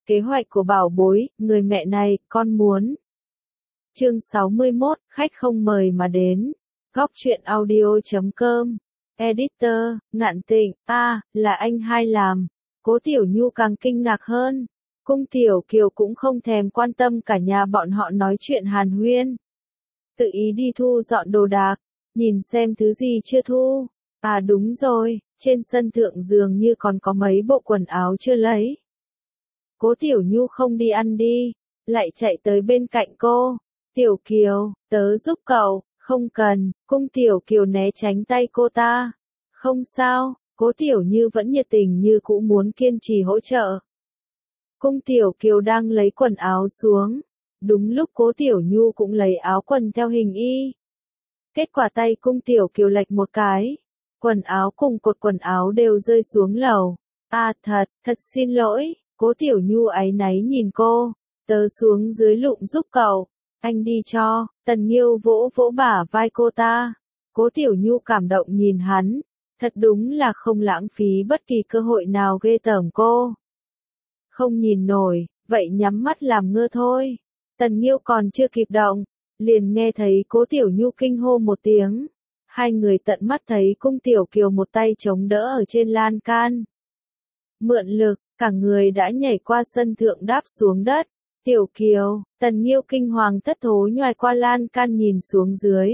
Kế hoạch của bảo bối, người mẹ này, con muốn. Chương 61, khách không mời mà đến. Góc truyện audio.com. Editor, Ngạn Tịnh, là anh hai làm. Cố Tiểu Nhu càng kinh ngạc hơn. Cung Tiểu Kiều cũng không thèm quan tâm cả nhà bọn họ nói chuyện hàn huyên. Tự ý đi thu dọn đồ đạc, nhìn xem thứ gì chưa thu. Đúng rồi, trên sân thượng dường như còn có mấy bộ quần áo chưa lấy. Cố Tiểu Nhu không đi ăn đi, lại chạy tới bên cạnh cô. Tiểu Kiều, tớ giúp cậu, không cần, Cung Tiểu Kiều né tránh tay cô ta. Không sao, Cố Tiểu Như vẫn nhiệt tình như cũ muốn kiên trì hỗ trợ. Cung Tiểu Kiều đang lấy quần áo xuống. Đúng lúc Cố Tiểu Nhu cũng lấy áo quần theo hình y. Kết quả tay Cung Tiểu Kiều lệch một cái. Quần áo cùng cột quần áo đều rơi xuống lầu. Thật xin lỗi, Cố Tiểu Nhu áy náy nhìn cô. Tớ xuống dưới lụng giúp cậu. Anh đi cho, Tần Nghiêu vỗ vỗ bả vai cô ta. Cố Tiểu Nhu cảm động nhìn hắn. Thật đúng là không lãng phí bất kỳ cơ hội nào ghê tởm cô. Không nhìn nổi, vậy nhắm mắt làm ngơ thôi. Tần Nghiêu còn chưa kịp động, liền nghe thấy Cố Tiểu Nhu kinh hô một tiếng. Hai người tận mắt thấy Cung Tiểu Kiều một tay chống đỡ ở trên lan can. Mượn lực, cả người đã nhảy qua sân thượng đáp xuống đất. Tiểu Kiều, Tần Nghiêu kinh hoàng thất thố nhoài qua lan can nhìn xuống dưới.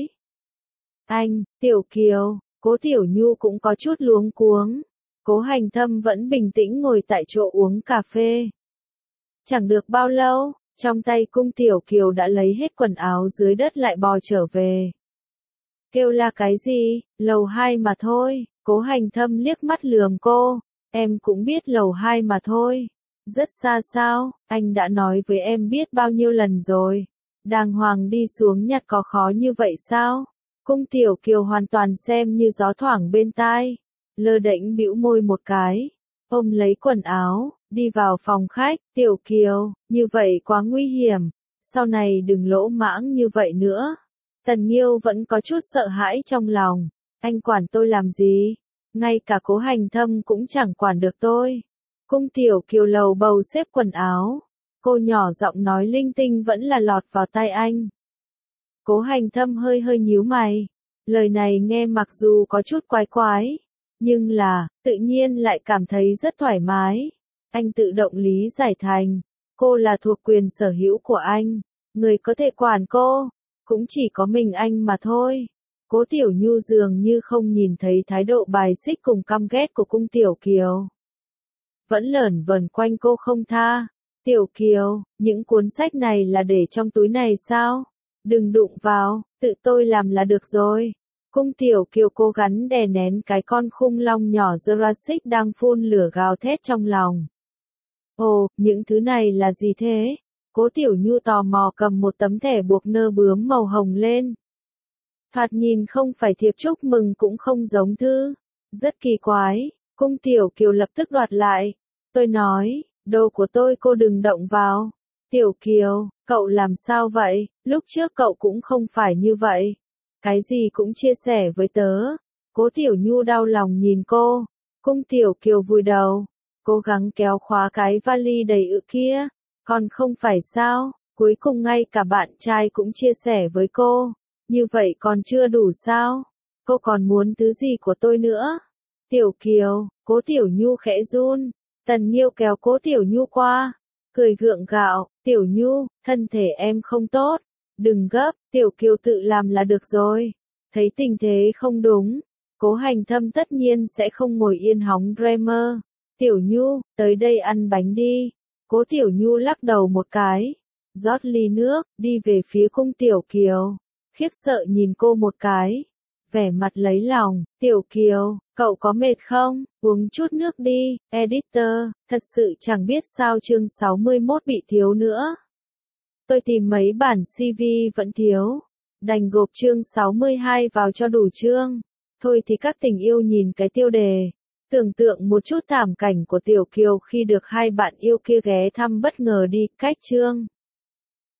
Anh, Tiểu Kiều, Cố Tiểu Nhu cũng có chút luống cuống. Cố Hành Thâm vẫn bình tĩnh ngồi tại chỗ uống cà phê. Chẳng được bao lâu, trong tay Cung Tiểu Kiều đã lấy hết quần áo dưới đất lại bò trở về. Kêu là cái gì, lầu 2 mà thôi, Cố Hành Thâm liếc mắt lườm cô, em cũng biết lầu 2 mà thôi. Rất xa sao, anh đã nói với em biết bao nhiêu lần rồi. Đàng hoàng đi xuống nhặt có khó như vậy sao? Cung Tiểu Kiều hoàn toàn xem như gió thoảng bên tai. Lơ đễnh bĩu môi một cái, ôm lấy quần áo, đi vào phòng khách. Tiểu Kiều, như vậy quá nguy hiểm, sau này đừng lỗ mãng như vậy nữa. Tần Nghiêu vẫn có chút sợ hãi trong lòng, anh quản tôi làm gì? Ngay cả Cố Hành Thâm cũng chẳng quản được tôi. Cung Tiểu Kiều lầu bầu xếp quần áo, cô nhỏ giọng nói linh tinh vẫn là lọt vào tai anh. Cố Hành Thâm hơi nhíu mày, lời này nghe mặc dù có chút quái quái, nhưng là, tự nhiên lại cảm thấy rất thoải mái. Anh tự động lý giải thành, cô là thuộc quyền sở hữu của anh, người có thể quản cô, cũng chỉ có mình anh mà thôi. Cố Tiểu Nhu dường như không nhìn thấy thái độ bài xích cùng căm ghét của Cung Tiểu Kiều. Vẫn lởn vởn quanh cô không tha. Tiểu Kiều, những cuốn sách này là để trong túi này sao? Đừng đụng vào, tự tôi làm là được rồi. Cung Tiểu Kiều cố gắng đè nén cái con khủng long nhỏ Jurassic đang phun lửa gào thét trong lòng. Ồ, những thứ này là gì thế? Cố Tiểu Nhu tò mò cầm một tấm thẻ buộc nơ bướm màu hồng lên. Thoạt nhìn không phải thiệp chúc mừng cũng không giống thư. Rất kỳ quái, Cung Tiểu Kiều lập tức đoạt lại. Tôi nói, đồ của tôi cô đừng động vào. Tiểu Kiều, cậu làm sao vậy? Lúc trước cậu cũng không phải như vậy. Cái gì cũng chia sẻ với tớ. Cố Tiểu Nhu đau lòng nhìn cô. Cung Tiểu Kiều vùi đầu, cố gắng kéo khóa cái vali đầy ự kia. Còn không phải sao, cuối cùng ngay cả bạn trai cũng chia sẻ với cô. Như vậy còn chưa đủ sao? Cô còn muốn thứ gì của tôi nữa? Tiểu Kiều, Cố Tiểu Nhu khẽ run. Tần Nghiêu kéo Cố Tiểu Nhu qua, cười gượng gạo. Tiểu Nhu, thân thể em không tốt. Đừng gấp, Tiểu Kiều tự làm là được rồi. Thấy tình thế không đúng, Cố Hành Thâm tất nhiên sẽ không ngồi yên hóng drama. Tiểu Nhu, tới đây ăn bánh đi. Cố Tiểu Nhu lắc đầu một cái, rót ly nước, đi về phía Cung Tiểu Kiều. Khiếp sợ nhìn cô một cái, vẻ mặt lấy lòng. Tiểu Kiều, cậu có mệt không? Uống chút nước đi. Editor, thật sự chẳng biết sao chương 61 bị thiếu nữa. Tôi tìm mấy bản CV vẫn thiếu, đành gộp chương 62 vào cho đủ chương. Thôi thì các tình yêu nhìn cái tiêu đề, tưởng tượng một chút thảm cảnh của Tiểu Kiều khi được hai bạn yêu kia ghé thăm bất ngờ đi, cách chương.